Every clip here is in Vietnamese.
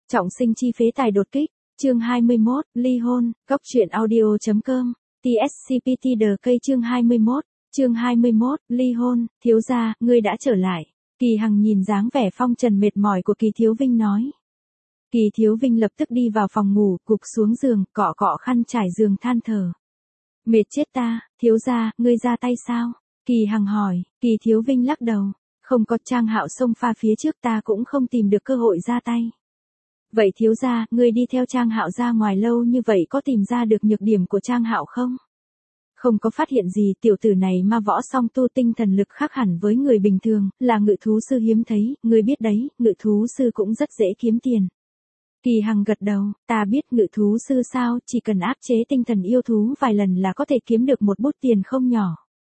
Trọng sinh chi phế tài đột kích, chương 21, ly hôn, góc truyện audio.com, TSCPT The cây chương 21, ly hôn, thiếu gia, ngươi đã trở lại. Kỳ Hằng nhìn dáng vẻ phong trần mệt mỏi của Kỳ Thiếu Vinh nói. Kỳ Thiếu Vinh lập tức đi vào phòng ngủ, gục xuống giường, cọ cọ khăn trải giường than thở. Mệt chết ta, thiếu gia, ngươi ra tay sao? Kỳ Hằng hỏi. Kỳ Thiếu Vinh lắc đầu. Không có, Trang Hạo xông pha phía trước, ta cũng không tìm được cơ hội ra tay. Vậy thiếu gia, ngươi đi theo Trang Hạo ra ngoài lâu như vậy có tìm ra được nhược điểm của Trang Hạo không? Không có phát hiện gì, tiểu tử này ma võ song tu, tinh thần lực khác hẳn với người bình thường, là ngự thú sư hiếm thấy, ngươi biết đấy, ngự thú sư cũng rất dễ kiếm tiền. Kỳ Hằng gật đầu, ta biết ngự thú sư sao, chỉ cần áp chế tinh thần yêu thú vài lần là có thể kiếm được một bút tiền không nhỏ.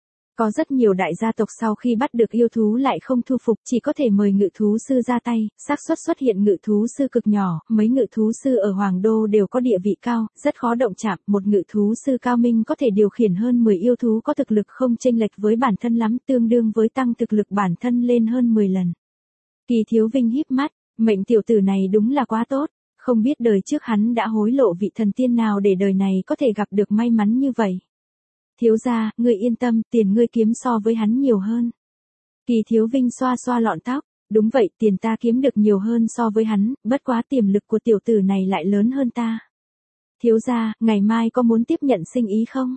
Có rất nhiều đại gia tộc sau khi bắt được yêu thú lại không thu phục, chỉ có thể mời ngự thú sư ra tay, xác suất xuất hiện ngự thú sư cực nhỏ, mấy ngự thú sư ở Hoàng Đô đều có địa vị cao, rất khó động chạm, một ngự thú sư cao minh có thể điều khiển hơn 10 yêu thú có thực lực không chênh lệch với bản thân lắm, tương đương với tăng thực lực bản thân lên hơn 10 lần. Kỳ Thiếu Vinh híp mắt, mệnh tiểu tử này đúng là quá tốt, không biết đời trước hắn đã hối lộ vị thần tiên nào để đời này có thể gặp được may mắn như vậy. Thiếu gia, ngươi yên tâm, tiền ngươi kiếm so với hắn nhiều hơn. Kỳ Thiếu Vinh xoa xoa lọn tóc, đúng vậy, tiền ta kiếm được nhiều hơn so với hắn, bất quá tiềm lực của tiểu tử này lại lớn hơn ta. Thiếu gia, ngày mai có muốn tiếp nhận sinh ý không?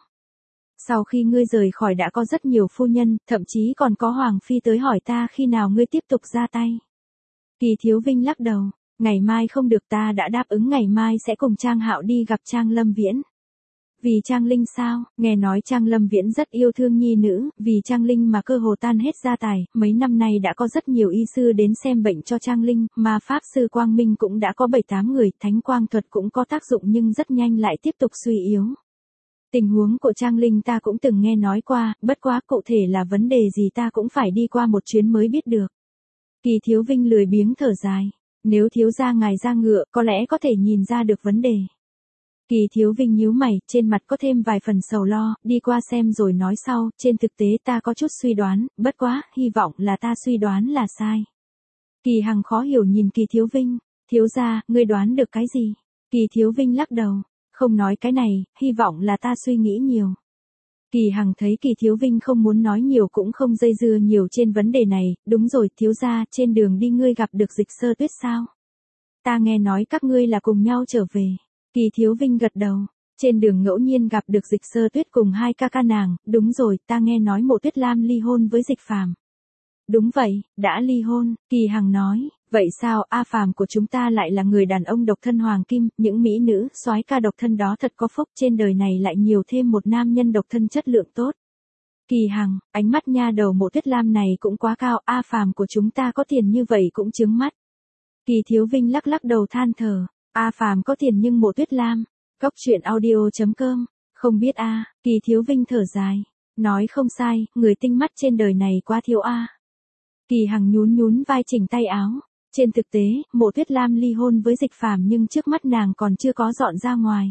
Sau khi ngươi rời khỏi đã có rất nhiều phu nhân, thậm chí còn có Hoàng Phi tới hỏi ta khi nào ngươi tiếp tục ra tay. Kỳ Thiếu Vinh lắc đầu, ngày mai không được, ta đã đáp ứng ngày mai sẽ cùng Trang Hạo đi gặp Trang Lâm Viễn. Vì Trang Linh sao, nghe nói Trang Lâm Viễn rất yêu thương nhi nữ, vì Trang Linh mà cơ hồ tan hết gia tài, mấy năm nay đã có rất nhiều y sư đến xem bệnh cho Trang Linh, mà Pháp Sư Quang Minh cũng đã có 7-8 người, Thánh Quang Thuật cũng có tác dụng nhưng rất nhanh lại tiếp tục suy yếu. Tình huống của Trang Linh ta cũng từng nghe nói qua, bất quá cụ thể là vấn đề gì ta cũng phải đi qua một chuyến mới biết được. Kỳ Thiếu Vinh lười biếng thở dài, nếu thiếu gia ngài ra ngựa, có lẽ có thể nhìn ra được vấn đề. Kỳ Thiếu Vinh nhíu mày, trên mặt có thêm vài phần sầu lo, đi qua xem rồi nói sau, trên thực tế ta có chút suy đoán, bất quá, hy vọng là ta suy đoán là sai. Kỳ Hằng khó hiểu nhìn Kỳ Thiếu Vinh, thiếu gia, ngươi đoán được cái gì? Kỳ Thiếu Vinh lắc đầu, không nói cái này, hy vọng là ta suy nghĩ nhiều. Kỳ Hằng thấy Kỳ Thiếu Vinh không muốn nói nhiều cũng không dây dưa nhiều trên vấn đề này, đúng rồi, thiếu gia, trên đường đi ngươi gặp được Dịch Sơ Tuyết sao? Ta nghe nói các ngươi là cùng nhau trở về. Kỳ Thiếu Vinh gật đầu, trên đường ngẫu nhiên gặp được Dịch Sơ Tuyết cùng hai ca ca nàng, đúng rồi, ta nghe nói Mộ Tuyết Lam ly hôn với Dịch Phàm. Đúng vậy, đã ly hôn, Kỳ Hằng nói, vậy sao A Phàm của chúng ta lại là người đàn ông độc thân hoàng kim, những mỹ nữ, soái ca độc thân đó thật có phúc, trên đời này lại nhiều thêm một nam nhân độc thân chất lượng tốt. Kỳ Hằng, ánh mắt nha đầu Mộ Tuyết Lam này cũng quá cao, A Phàm của chúng ta có tiền như vậy cũng chướng mắt. Kỳ Thiếu Vinh lắc lắc đầu than thở. A Phàm có tiền nhưng Mộ Tuyết Lam, góc truyện audio.com, không biết a. Kỳ Thiếu Vinh thở dài, nói không sai, người tinh mắt trên đời này quá thiếu a. Kỳ Hằng nhún nhún vai chỉnh tay áo, trên thực tế, Mộ Tuyết Lam ly hôn với Dịch Phàm nhưng trước mắt nàng còn chưa có dọn ra ngoài.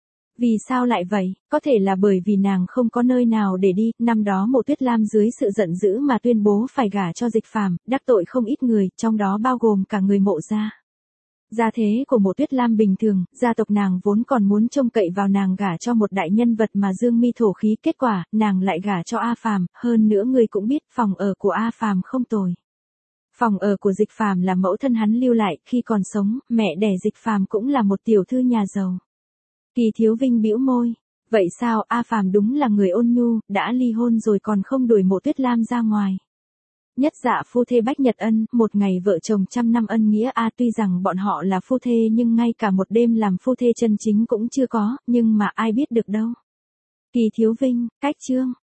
Vì sao lại vậy? Có thể là bởi vì nàng không có nơi nào để đi, năm đó Mộ Tuyết Lam dưới sự giận dữ mà tuyên bố phải gả cho Dịch Phàm, đắc tội không ít người, trong đó bao gồm cả người Mộ gia. Gia thế của Mộ Tuyết Lam bình thường, gia tộc nàng vốn còn muốn trông cậy vào nàng gả cho một đại nhân vật mà dương mi thổ khí, kết quả, nàng lại gả cho A Phàm, hơn nữa người cũng biết, phòng ở của A Phàm không tồi. Phòng ở của Dịch Phàm là mẫu thân hắn lưu lại, khi còn sống, mẹ đẻ Dịch Phàm cũng là một tiểu thư nhà giàu. Kỳ Thiếu Vinh bĩu môi, vậy sao, A Phàm đúng là người ôn nhu, đã ly hôn rồi còn không đuổi Mộ Tuyết Lam ra ngoài. Nhất dạ phu thê Bách Nhật Ân, một ngày vợ chồng 100 năm ân nghĩa a, tuy rằng bọn họ là phu thê nhưng ngay cả một đêm làm phu thê chân chính cũng chưa có, nhưng mà ai biết được đâu. Kỳ Thiếu Vinh, cách chương.